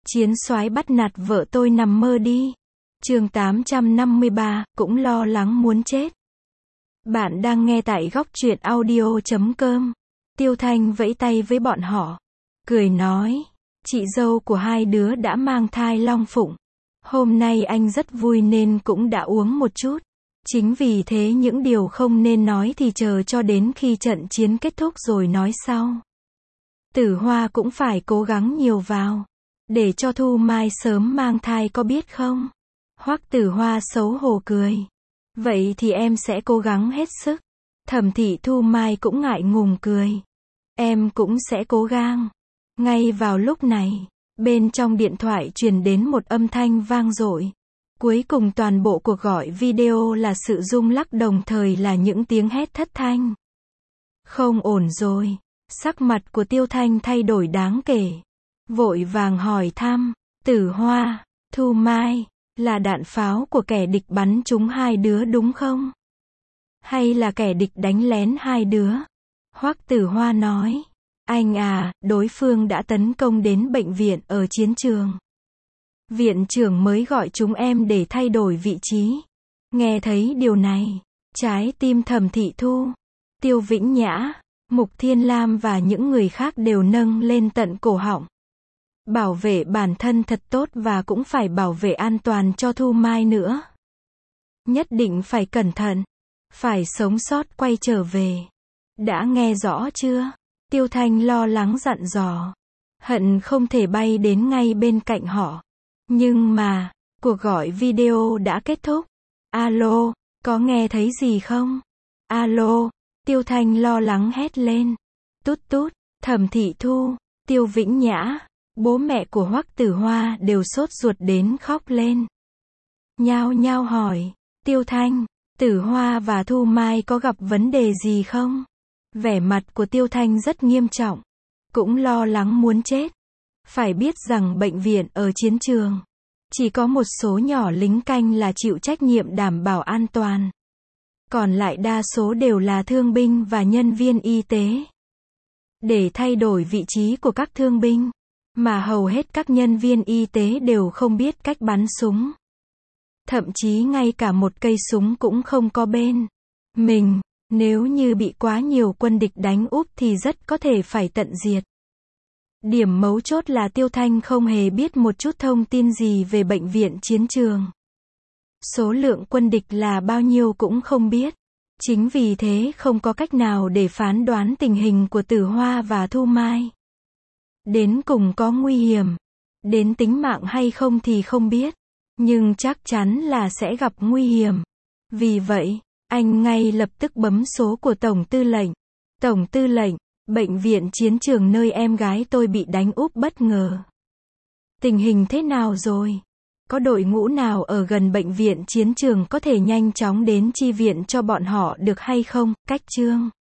Chiến soái bắt nạt vợ tôi nằm mơ đi. Chương 853, cũng lo lắng muốn chết. Bạn đang nghe tại góc truyện audio.com. Tiêu Thanh vẫy tay với bọn họ, cười nói, chị dâu của hai đứa đã mang thai long phụng. Hôm nay anh rất vui nên cũng đã uống một chút. Chính vì thế những điều không nên nói thì chờ cho đến khi trận chiến kết thúc rồi nói sau. Tử Hoa cũng phải cố gắng nhiều vào, để cho Thu Mai sớm mang thai có biết không? Hoắc Tử Hoa xấu hổ cười. Vậy thì em sẽ cố gắng hết sức. Thẩm Thị Thu Mai cũng ngại ngùng cười. Em cũng sẽ cố gắng. Ngay vào lúc này, bên trong điện thoại truyền đến một âm thanh vang dội. Cuối cùng toàn bộ cuộc gọi video là sự rung lắc đồng thời là những tiếng hét thất thanh. Không ổn rồi. Sắc mặt của Tiêu Thanh thay đổi đáng kể. Vội vàng hỏi thăm, Tử Hoa, Thu Mai, là đạn pháo của kẻ địch bắn trúng hai đứa đúng không? Hay là kẻ địch đánh lén hai đứa? Hoắc Tử Hoa nói, anh à, đối phương đã tấn công đến bệnh viện ở chiến trường. Viện trưởng mới gọi chúng em để thay đổi vị trí. Nghe thấy điều này, trái tim Thẩm Thị Thu, Tiêu Vĩnh Nhã, Mục Thiên Lam và những người khác đều nâng lên tận cổ họng. Bảo vệ bản thân thật tốt và cũng phải bảo vệ an toàn cho Thu Mai nữa. Nhất định phải cẩn thận. Phải sống sót quay trở về. Đã nghe rõ chưa? Tiêu Thanh lo lắng dặn dò. Hận không thể bay đến ngay bên cạnh họ. Nhưng mà, cuộc gọi video đã kết thúc. Alo, có nghe thấy gì không? Alo, Tiêu Thanh lo lắng hét lên. Tút tút, Thẩm Thị Thu, Tiêu Vĩnh Nhã, bố mẹ của Hoắc Tử Hoa đều sốt ruột đến khóc lên. Nhao nhao hỏi, Tiêu Thanh, Tử Hoa và Thu Mai có gặp vấn đề gì không? Vẻ mặt của Tiêu Thanh rất nghiêm trọng, cũng lo lắng muốn chết. Phải biết rằng bệnh viện ở chiến trường, chỉ có một số nhỏ lính canh là chịu trách nhiệm đảm bảo an toàn. Còn lại đa số đều là thương binh và nhân viên y tế. Để thay đổi vị trí của các thương binh, mà hầu hết các nhân viên y tế đều không biết cách bắn súng. Thậm chí ngay cả một cây súng cũng không có bên mình, nếu như bị quá nhiều quân địch đánh úp thì rất có thể phải tận diệt. Điểm mấu chốt là Tiêu Thanh không hề biết một chút thông tin gì về bệnh viện chiến trường. Số lượng quân địch là bao nhiêu cũng không biết. Chính vì thế không có cách nào để phán đoán tình hình của Tử Hoa và Thu Mai. Đến cùng có nguy hiểm đến tính mạng hay không thì không biết, nhưng chắc chắn là sẽ gặp nguy hiểm. Vì vậy, anh ngay lập tức bấm số của Tổng Tư lệnh. Tổng Tư lệnh, bệnh viện chiến trường nơi em gái tôi bị đánh úp bất ngờ. Tình hình thế nào rồi? Có đội ngũ nào ở gần bệnh viện chiến trường có thể nhanh chóng đến chi viện cho bọn họ được hay không? Cách chương